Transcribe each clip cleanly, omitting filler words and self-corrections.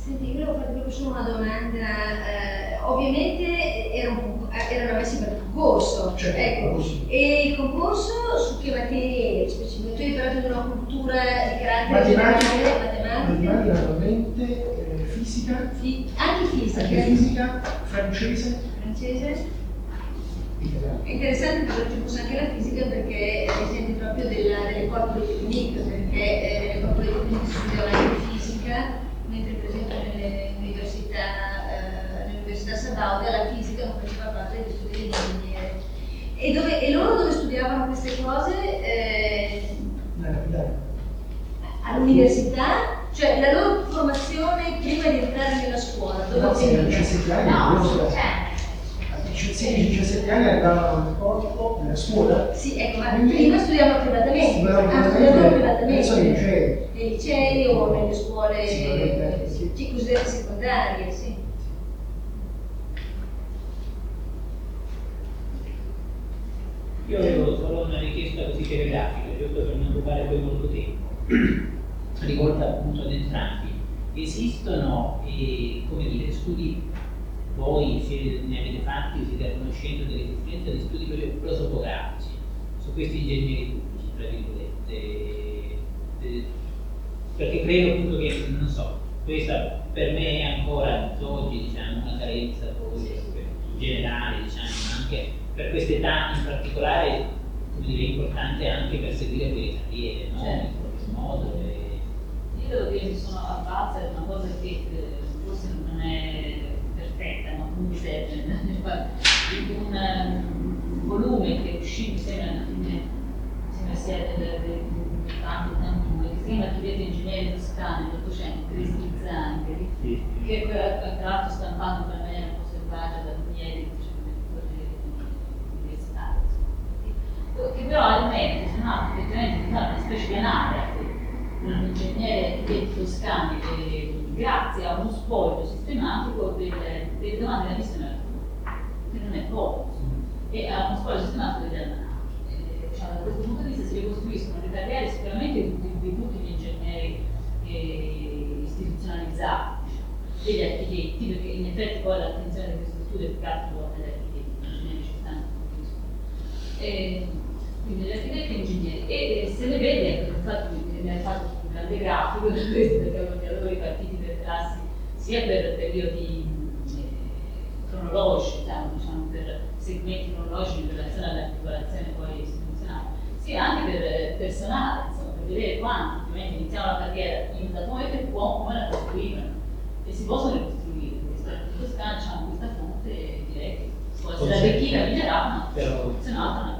Senti, io volevo farti proprio solo una domanda, ovviamente erano messi per il concorso, Certo, ecco, e il concorso su che materie specifiche? Tu hai parlato di una cultura di carattere generale, matematica naturalmente, fisica, anche fisica, francese, italiano. È interessante che ci fosse anche la fisica perché senti proprio delle corpore tecniche, perché nelle corpore tecniche si studiava anche fisica, mentre per esempio nelle università sabaude la fisica non faceva parte degli studi degli ingegneri. E loro dove studiavano queste cose? All'università? Cioè la loro formazione prima di entrare nella scuola? Dove a 17 anni, no, a 16-17 anni arrivavano nel corpo, nella scuola. Sì, ecco, ma prima studiavano privatamente. Nei licei o nelle scuole cosiddette secondarie, sì. Io avevo solo una richiesta così telegrafica, giusto per non rubare poi molto tempo, rivolta appunto ad entrambi. Esistono, come dire, studi, voi se ne avete fatti, siete a conoscenza dell'esistenza di studi proprio prosopografici su questi ingegneri pubblici, tra virgolette, perché credo appunto che, non so, questa per me è ancora oggi, diciamo, una carenza poi generale, diciamo, anche per questa età in particolare, come dire, importante anche per seguire quelle carriere, no? Certo. In qualche modo. Io devo dire che mi sono avvalsa di una cosa che forse non è perfetta, ma comunque serve, di un volume che è uscito insieme alla fine, insieme a 82, che si chiama Architetti Ingegneri Toscani, dell'Ottocento, Cristi Zangheri, che tra l'altro stampato per me un po' selvaggia da Mieri, che però ha il merito, se no, effettivamente di fare una specie di anagrafe un ingegnere architetti toscani grazie a uno spoglio sistematico delle domande da missione al lavoro, che non è poco, e a uno spoglio sistematico delle almanacche. Diciamo, da questo punto di vista si ricostruiscono le carriere sicuramente di tutti gli ingegneri istituzionalizzati, diciamo, degli architetti, perché in effetti poi l'attenzione di questo studio è più che altro agli architetti, gli ingegneri ci stanno quindi gli architetti e ingegneri, e se ne vede, ecco, infatti mi ha fatto un grande grafico per questo, perché avevo gli allora ripartiti per classi sia per periodi cronologici, diciamo, per segmenti cronologici in relazione all'articolazione poi istituzionale, sia anche per personale, insomma, per vedere quanti ovviamente iniziamo la carriera in un dato momento e come la costruivano, e si possono ricostruire. Questo Toscana, diciamo, questa fonte direi che può essere arricchita, migliorata, ma se no non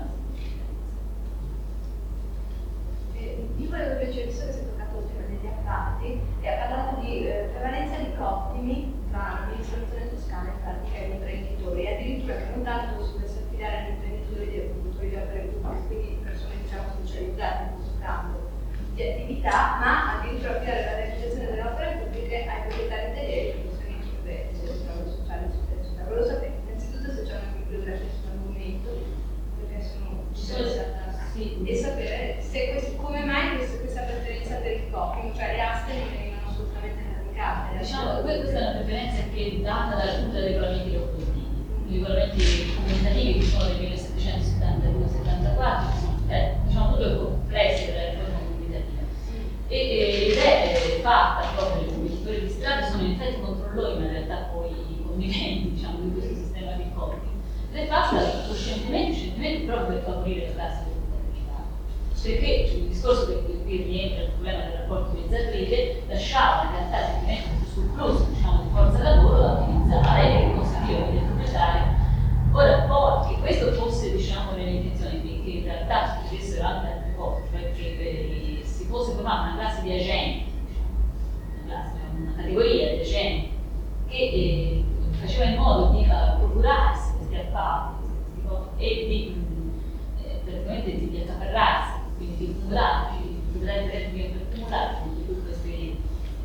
io volevo invece, visto che si è toccato il tema degli appalti e ha parlato di prevalenza di cottimi tra l'amministrazione toscana e pratica e gli imprenditori, e addirittura che non tanto si dovesse affidare agli imprenditori di produttori di opere pubbliche, quindi persone diciamo specializzate in questo campo di attività, ma addirittura affidare la realizzazione delle opere pubbliche ai proprietari tedeschi, che sono in interventi del lavoro sociale, eccetera, eccetera. Volevo sapere innanzitutto se c'è una biblioteca su questo argomento, perché sono interessata. Sì. E sapere se come mai questa preferenza per il coping, cioè le aste non vengono assolutamente radicate. Diciamo, questa è una preferenza che è data dalla Giunta dei regolamenti leopoldini. I regolamenti comunitativi che sono del 1772-74, diciamo tutto il complesso della riforma comunitativa. Ed è fatta proprio dai commissari di strada, sono in effetti controllori, ma in realtà poi i conviventi, diciamo, di questo sistema di coping. Ed è fatta scientemente proprio per favorire la classe perché il discorso che qui rientra il problema del rapporto utilizzatrice lasciava in realtà effettivamente questo surplus, diciamo, di forza lavoro da utilizzare e consentiva ai proprietari ora poi che questo fosse, diciamo, nelle intenzioni che in realtà succedessero anche altre cose, cioè che si fosse formata una classe di agenti, diciamo, una categoria di agenti che faceva in modo di procurarsi questi appalti e di praticamente di accaparrarsi, quindi di accumularci, di per accumulare tutti questi.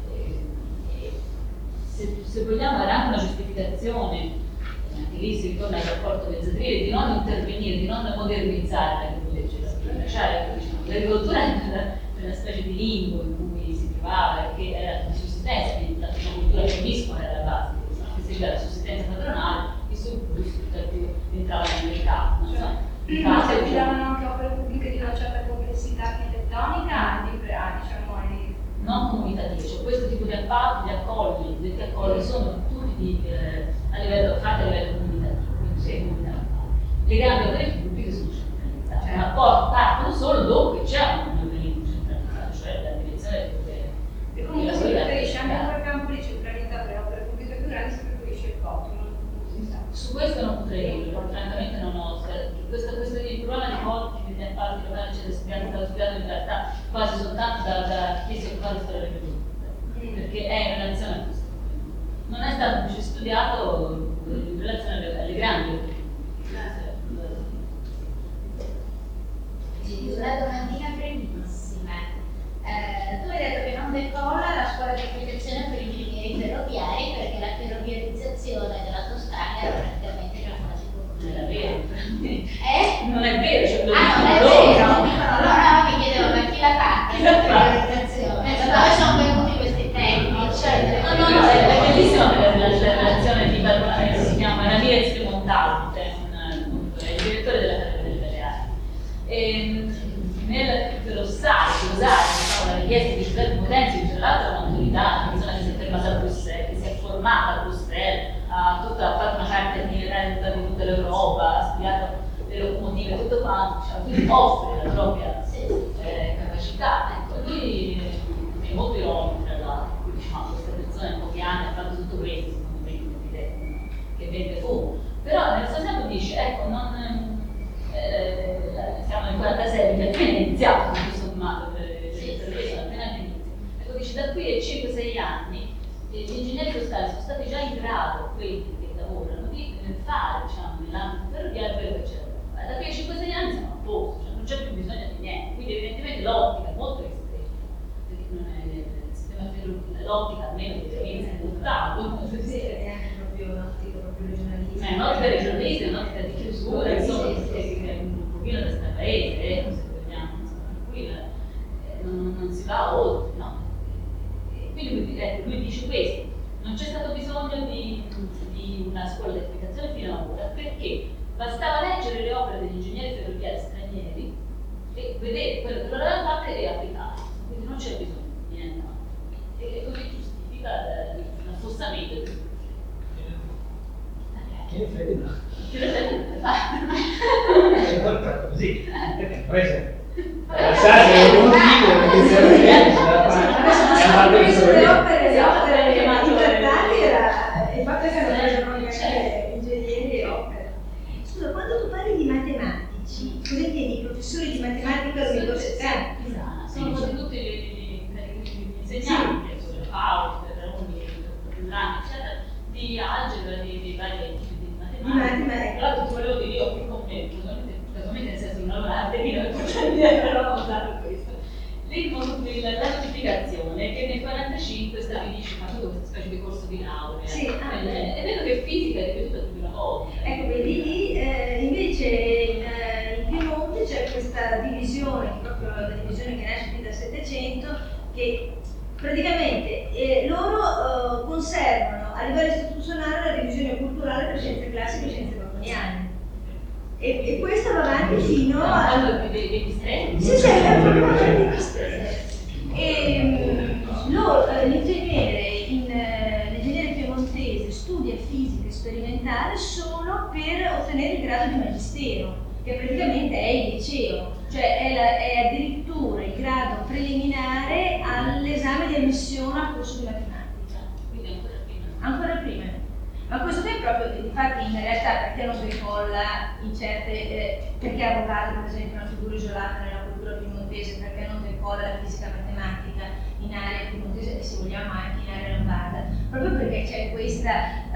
Se vogliamo era anche una giustificazione, anche lì si ritorna al rapporto legislatore, di non intervenire, di non modernizzare l'agricoltura, lasciare l'agricoltura è una specie di limbo in cui si trovava, che era di sussistenza, quindi una cultura che gli accolli, i detti accolli sono tutti fatti a livello comunitativo, quindi sei comunità. Le grandi opere pubbliche sono centralizzate, ma poi partono solo dopo che c'è un organismo centralizzato, cioè la direzione delle opere. E comunque si preferisce anche in quel campo di centralità per le opere pubbliche più grandi, si preferisce il COTI, non si sa. Su questo non potrei dirlo, francamente non ho. Il problema di COTI, degli appalti locali, eccetera, studiato in realtà quasi soltanto da chi si occupa di storia delle culture, perché è in relazione a questo. Non è stato invece studiato in relazione alle grandi opere. Sì, una domandina brevissima. Tu hai detto che non decolla la scuola di applicazione per ingegneri ferroviari perché la ferroviarizzazione della Toscana era praticamente già quasi Non è conclusa. vero. Non è vero, cioè lo Ah, non è dicono vero, loro. dicono loro, no, mi chiedevo ma chi l'ha fatta Chi l'ha la fatta? ferroviarizzazione? Da dove sono venuti questi tecnici? No, è bellissima la relazione di Barbara che si chiama Ramirez de Montalvo, è il direttore della Carriera delle Belle Arti. Per osare, diciamo, la richiesta di Giuseppe Potenzi, che tra l'altro è un'autorità, una persona che si è fermata a Bruxelles, che si è formata a Bruxelles, ha fatto una carta itinerante di tutta l'Europa, ha studiato le locomotive, tutto quanto, diciamo, quindi offre la propria capacità. Ecco, lui è molto ironico, tra l'altro, diciamo, questa persona in pochi anni ha fatto tutto questo, secondo me, che vende fumo. Però nello stesso tempo dice, ecco, siamo nel 46, quindi appena iniziato tutto sommato per appena all'inizio. Ecco, dice da qui ai 5-6 anni gli ingegneri toscani sono stati già in grado, quelli che lavorano, di fare, diciamo, nell'ambito ferroviario quello che c'era da fare. Da qui ai 5-6 anni siamo a posto, cioè non c'è più bisogno di niente. Quindi evidentemente l'ottica è molto estrema, perché non è il sistema ferroviario, l'ottica almeno deve essere buttato. È anche proprio un'ottica proprio regionalista. È un'ottica regionalista, è un'ottica di chiusura, insomma, che è un pochino da strapaese, se vogliamo, insomma, qui non si va oltre, no? Quindi lui dice questo, non c'è stato bisogno di una scuola di applicazione fino ad ora, perché bastava leggere le opere degli ingegneri ferroviari stranieri e vedere quello che loro avevano fatto e applicarlo, quindi non c'è bisogno di niente altro. E così giustifica l'affossamento del Che ne frega? Così, prese. Sai, è un motivo perché si Le opere interpretali era il fatto che hanno preso anche ingegneri e opere. Scusa, quando tu parli di matematici, cosa intendi? Professori di matematica all'università? Sono quasi tutti gli insegnanti, Paolo, Ferroni, Ferrani, eccetera, di algebra, di vari tipi di matematica. Tra l'altro ti volevo dire io qui con me, casualmente nel senso di non lavorare, però ho usato questo. La notificazione che nel 45 stabilisce questa specie di corso di laurea. Sì, è vero che fisica è ripetuta più di una volta. Ecco, vedi lì invece in Piemonte c'è questa divisione, proprio la divisione che nasce fin dal Settecento, che praticamente loro conservano a livello istituzionale la divisione culturale per scienze classiche e scienze mattoniane. E questo va avanti fino a... degli stress? Sì, è proprio degli stress. E l'ingegnere piemontese studia fisica sperimentale solo per ottenere il grado di magistero, che praticamente è il liceo, cioè è addirittura il grado preliminare all'esame di ammissione al corso di matematica. Quindi Ancora prima. Ma questo qui è proprio, infatti in realtà perché non decolla in certe, perché avvocato per esempio è una figura isolata nella cultura piemontese, perché non decolla la fisica matematica in area piemontese e se vogliamo anche in area lombarda, proprio perché c'è questa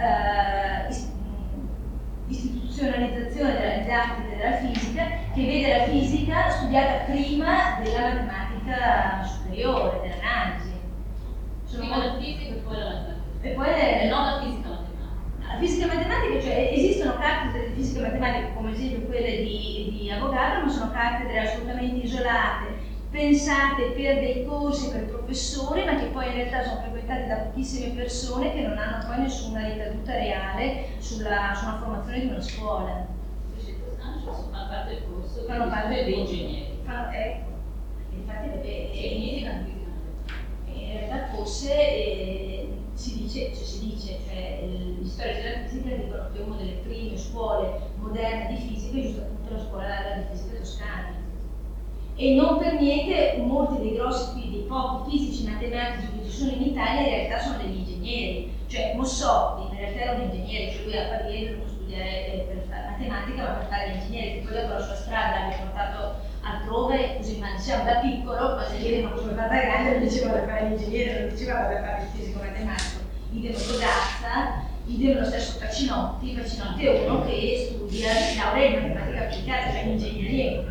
istituzionalizzazione della didattica della fisica che vede la fisica studiata prima della matematica superiore, dell'analisi. prima la fisica e poi la matematica. E poi non la fisica matematica. La fisica matematica, cioè esistono cattedre di fisica matematica come ad esempio quelle di Avogadro, ma sono cattedre assolutamente isolate, pensate per dei corsi per professori, ma che poi in realtà sono frequentate da pochissime persone che non hanno poi nessuna ricaduta reale sulla formazione di una scuola. Invece fanno parte del corso, Fanno parte degli ingegneri. Ecco, infatti Fisica in realtà fosse, si dice, gli storici della fisica dicono che una delle prime scuole moderne di fisica è giusto appunto la scuola di fisica toscana. E non per niente molti dei pochi fisici matematici che ci sono in Italia in realtà sono degli ingegneri. Cioè Mossotti in realtà era un ingegnere, cioè lui a Pavia non studiare per fare matematica ma per fare l'ingegnere, che poi dopo la sua strada l'ha portato altrove, così, ma diciamo da piccolo, quando gli chiedevano come da grande, non diceva da fare l'ingegnere, non diceva da fare il fisico matematico. Idem Godazza, idem lo stesso Facinotti è uno che studia laurea in matematica applicata, cioè in ingegneria.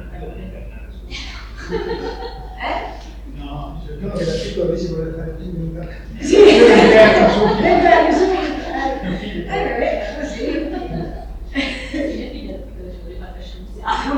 No, c'è uno che da piccolo dice vuole fare il figlio. Sì, è così. Mia figlia da piccola ci voleva fare scienziato.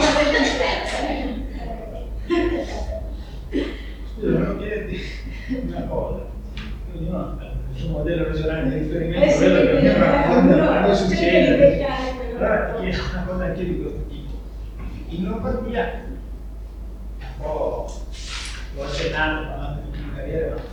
Scusa, volevo chiederti una cosa. Quindi il suo modello regionale di riferimento, quello che mi racconta, non succede. Allora ti chiedo una cosa anche di questo tipo. In Lombardia, un po' l'ho accennato parlando di mia carriera, ma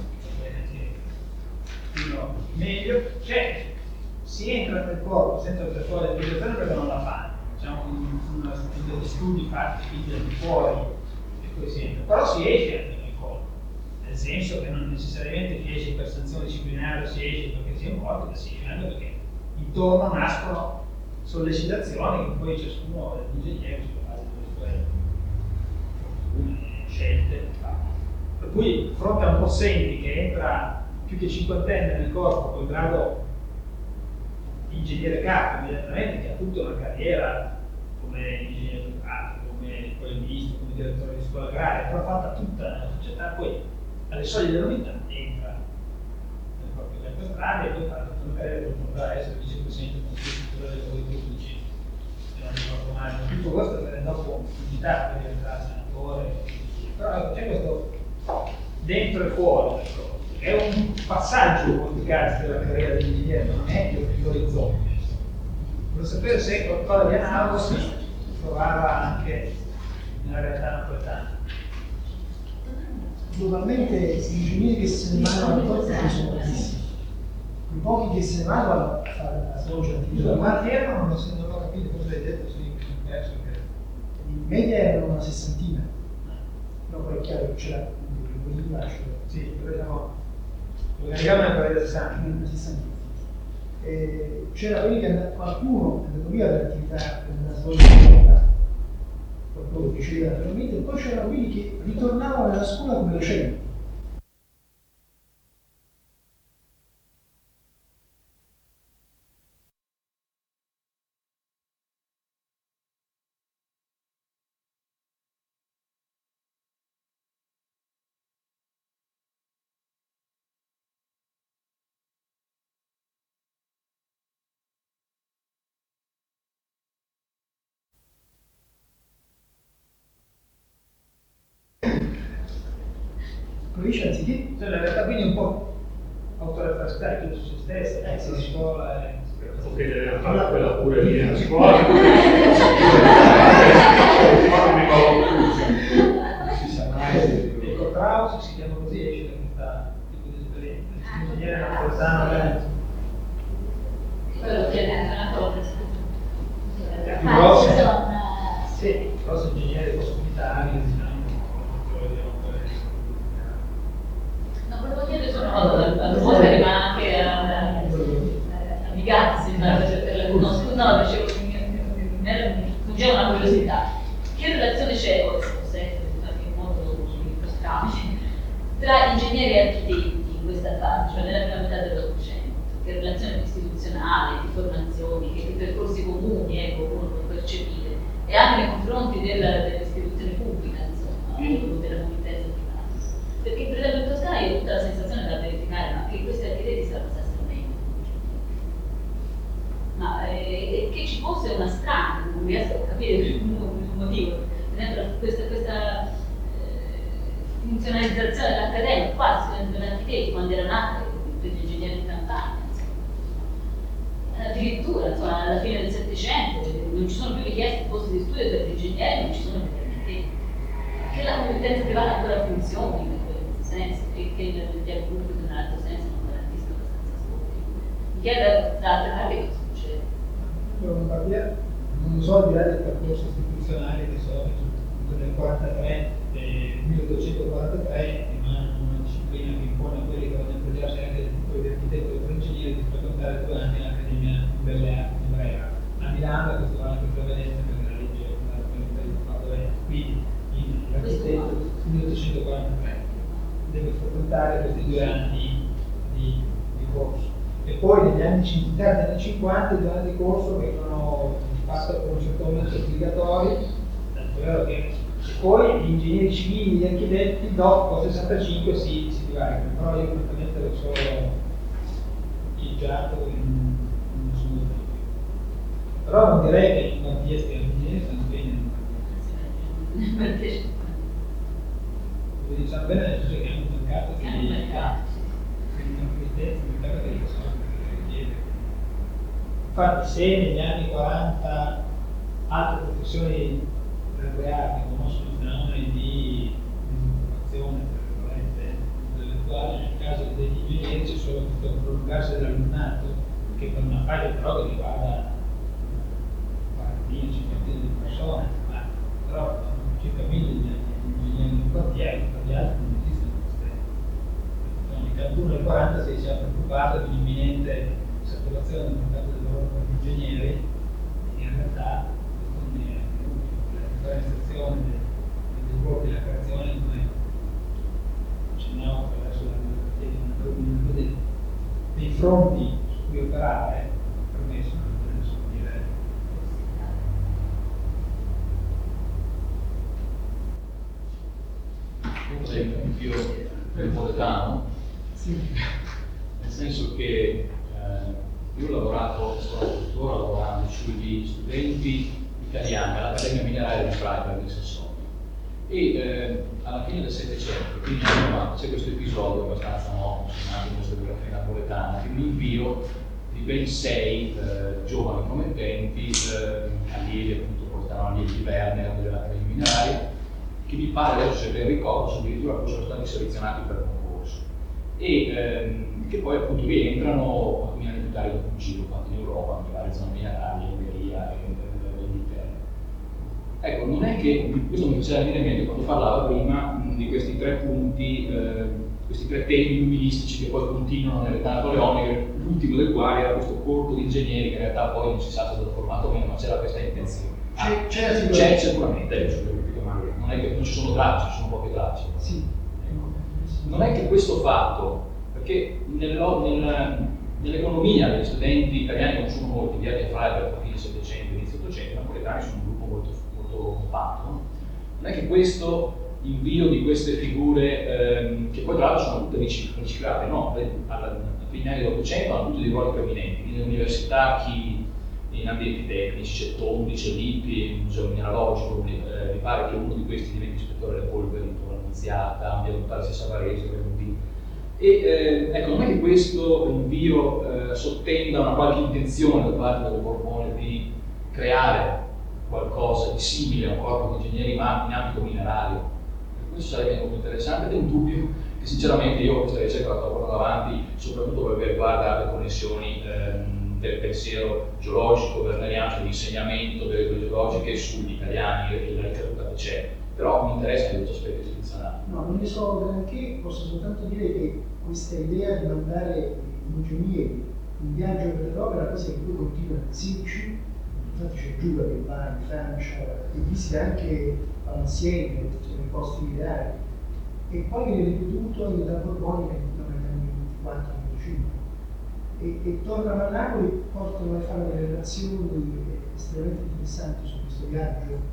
fino meglio, cioè si entra nel corpo senza per fuori l'educazione perché non la fanno. Diciamo degli studi fatti al di fuori e poi si entra. Però si esce anche nel corpo, nel senso che non necessariamente si esce per sanzione disciplinare, si esce perché si è morto, ma si esce anche perché intorno nascono sollecitazioni che poi ciascuno degli ingegneri si fa delle sue scelte. Per cui, di fronte a un possenti che entra più che cinquantenne nel corpo col grado di ingegnere capo, evidentemente, che ha tutta una carriera come ingegnere pratico, come polemista, come direttore di scuola agraria, però fatta tutta nella società, poi alle soglie dell'unità entra nel proprio campo strada e poi fa tutta una carriera per poter essere vicepresidente del Consiglio delle cose pubblici, se non ricordo male. Tutto questo per dopo unità per diventare senatore. Però c'è questo dentro e fuori, è un passaggio in molti casi della carriera di ingegnere, ma non è l'orizzonte. Volevo sapere se qualcosa di analogo si trovava anche nella realtà napoletana. Globalmente gli ingegneri che se ne vanno al corpo sono pochissimi. I pochi che se ne vanno a svolgere attività. Quanti erano? Non ho capito cosa hai detto, sì, mi sono perso. In media erano una sessantina. Però poi è chiaro che c'era un sì, organizziamo nel paese del sangue. una sessantina. C'era quelli che qualcuno è andato via dall'attività per svolgere qualcuno che riceveva naturalmente, e poi c'erano quelli che ritornavano alla scuola come docenti. Provincia anziché? Cioè, la realtà quindi un po' autoreferenziale, chiuso su se stessa, la scuola e... Ok, deve fare quella pure lì a scuola. Si sa mai. Il Contraus si chiama così, esce da questo tipo di esperienza. L'ingegnere napoletano Quello che è una cosa. più grosso. Sì, grosso ingegnere comunitario, diciamo. No, volevo chiedere solo una cosa alla Mosca, ma anche a Migazzi, no, dicevo, mi fuggiva una curiosità. Che relazione c'è, se in qualche modo frustrabile, tra ingegneri e architetti in questa fase, cioè nella prima metà dell'Ottocento? Che relazione istituzionale, di formazioni, che percorsi comuni uno può percepire, e anche nei confronti dell'istituzione pubblica, insomma, della comunità. Perché per esempio in Toscana io ho tutta la sensazione da verificare, ma che questi architetti saranno meglio. Ma che ci fosse una strada, non riesco a capire il motivo. Per esempio questa funzionalizzazione dell'accademia, qua si degli architetti quando era nata per gli ingegneri di campagna. Addirittura insomma, alla fine del Settecento non ci sono più richieste di posti di studio per gli ingegneri, non ci sono per gli architetti. Che la competenza privata ancora funzioni in questo senso, che chiede da altre parti cosa succede. Non so al di là del percorso istituzionale che so nel 43, 1843 rimane una disciplina che impone a quelli che vogliono impegnarsi anche del titolo di architetto e ingegnere di frequentare 2 anni all'Accademia di Belle Arti di Brera. A Milano questo va anche prevalenza perché la legge è una fatto bene. Quindi l'architetto 1843 deve frequentare questi 2 anni di corso. E poi negli anni 50 i 2 anni di corso vengono fatti con un certo momento obbligatori, tanto è vero che poi gli ingegneri civili, gli architetti dopo il 65 si divaricano, però io praticamente l'ho solo pieggiato in nessuno tempo. Però non direi che in Mattia stia l'ingegnere stanno bene. Diciamo bene nel senso che hanno un mercato che È un mercato. Infatti se negli anni 40 altre professioni laureate conoscono fenomeni di disoccupazione intellettuale, nel caso degli ingegneri c'è solo questo prolungarsi dell'alunnato che per una fase però che riguarda 40-50 di persone, ma però circa 1000 ingegneri di quartiere, per gli altri non esistono queste professioni. Cada nel 46 si è preoccupato di un'imminente saturazione del mercato del lavoro per gli ingegneri, e in realtà la differenziazione dei ruoli e la creazione come accennavo attraverso la dei fronti su cui operare permesso di dire. Io vorrei anch'io napoletano, nel senso che io ho lavorato, sto tuttora lavorando sugli studenti italiani all'Accademia Mineraria di Freiberg in Sassonia e alla fine del Settecento, quindi negli anni 90, c'è questo episodio abbastanza noto anche in questa biografia napoletana, che mi invio di ben 6 giovani promettenti allievi, appunto portano allievi di Werner dell'Accademia Mineraria, che mi pare adesso, se ben ricordo, addirittura sono stati selezionati per concorso e che poi appunto rientrano alcuni anni più tardi dopo un giro fatto in Europa, anche varie zone minerarie, Ungheria e Inghilterra. Ecco, non è che questo mi faceva venire in mente quando parlava prima di questi 3 punti, questi 3 temi illuministici che poi continuano nell'età napoleonica, l'ultimo del quale era questo corpo di ingegneri che in realtà poi non si sa se è stato formato o meno, ma c'era questa intenzione. C'è sicuramente, non è che non ci sono tracce, ci sono poche tracce. Sì. Non è che questo fatto, perché nell'economia degli studenti italiani non sono molti, di Freiberg a fine 700 inizio 800, i napoletani sono un gruppo molto compatto, no? Non è che questo invio di queste figure, che poi tra l'altro sono tutte riciclate, no? Alla fine anni dell'800 hanno tutti dei ruoli preminenti, nelle università chi in ambienti tecnici, c'è Tondi, c'è Lippi, il museo mineralogico, mi pare che uno di questi diventi ispettore delle polveri in Annunziata, abbia adottato sia Savarese, e ecco, non è che questo invio sottenda una qualche intenzione da parte del Borbone di creare qualcosa di simile a un corpo di ingegneri ma in ambito minerario. Questo sarebbe molto interessante ed è un dubbio che sinceramente io questa ricerca la sto portando avanti soprattutto perché riguarda le connessioni del pensiero geologico, werneriano, dell'insegnamento delle teorie geologiche sugli italiani e la letteratura che c'è. Però mi interessa anche questo aspetto istituzionale. No, non ne so granché, posso soltanto dire che questa idea di mandare gli ingegneri in viaggio per l'Europa è una cosa che poi continua in 16, infatti c'è Giura che va in Francia e visita anche Valenciennes, che sono i posti ideali, e poi viene ripetuto da Borbone negli anni 24-25. E tornano a Napoli, portano a fare delle relazioni estremamente interessanti su questo viaggio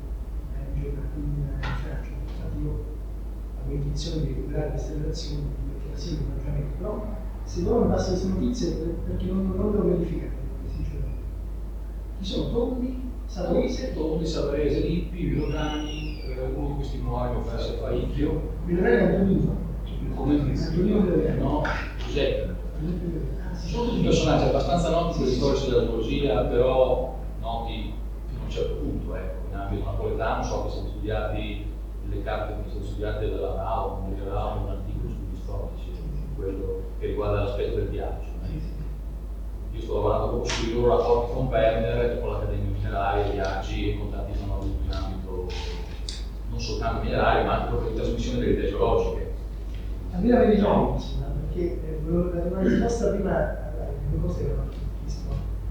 in Francia. Infatti io avevo intenzione di recuperare queste relazioni perché la seguo maggiormente, però se loro mi passano queste notizie perché non le ho verificate, sinceramente. Chi sono? Tondi, Savarese, Lippi, Vilodani, uno di questi nuovi può essere Paicchio. Vilodani è Antonino. Come Antonino Vilodani. No, Giuseppe. Sono tutti personaggi abbastanza noti per gli storici della geologia, però noti fino a un certo punto, ecco. In ambito napoletano so che sono studiati le carte che sono studiate dalla RAO, un articolo sugli storici, quello che riguarda l'aspetto del viaggio. Io sto i loro rapporti con Werner, con l'Accademia Mineraria, viaggi e contatti che hanno avuto in ambito non soltanto minerario, ma anche proprio di trasmissione delle verità geologiche. A me la vedi no, perché volevo dare una risposta prima alle due cose che avevano visto.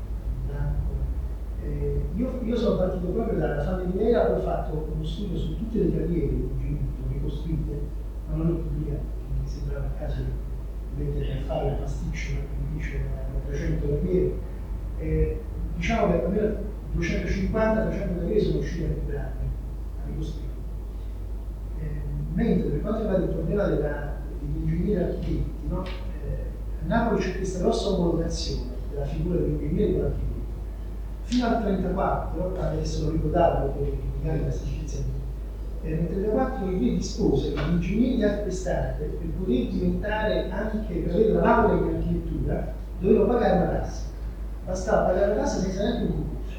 Io sono partito proprio dalla fame di Nera, poi ho fatto uno studio su tutte le carriere che ho ricostruite, ma non le pubblicate, mi sembrava il caso di mettere a fare il pasticcio, come dice, 300 carriere. Diciamo che almeno 250-300 carriere sono riusciti a recuperare, a ricostruire. Mentre per quanto riguarda il problema degli ingegneri architetti, no? A Napoli c'è questa grossa omologazione della figura dell'ingegnere con l'architetto. Fino al 1934, adesso lo ricordato perché magari questa giustizia, nel 1934 il re dispose che gli ingegneri di altre strade, per poter diventare anche, per avere la laurea in architettura, dovevano pagare una tassa. Bastava pagare la tassa senza neanche un concorso.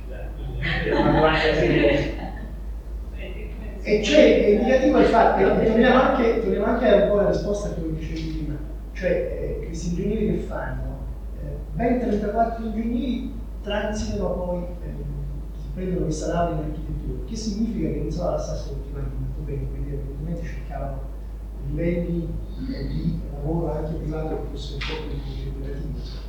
E c'è, è indicativo il fatto, e torniamo anche a un po' alla risposta che dicevi prima, cioè questi ingegneri che fanno, ben 34 ingegneri transitano poi, prendono questa laurea in architettura, che significa che non so la stessa ultimamente molto bene, quindi evidentemente cercavano livelli di lavoro anche privato che fossero un po' più generativi.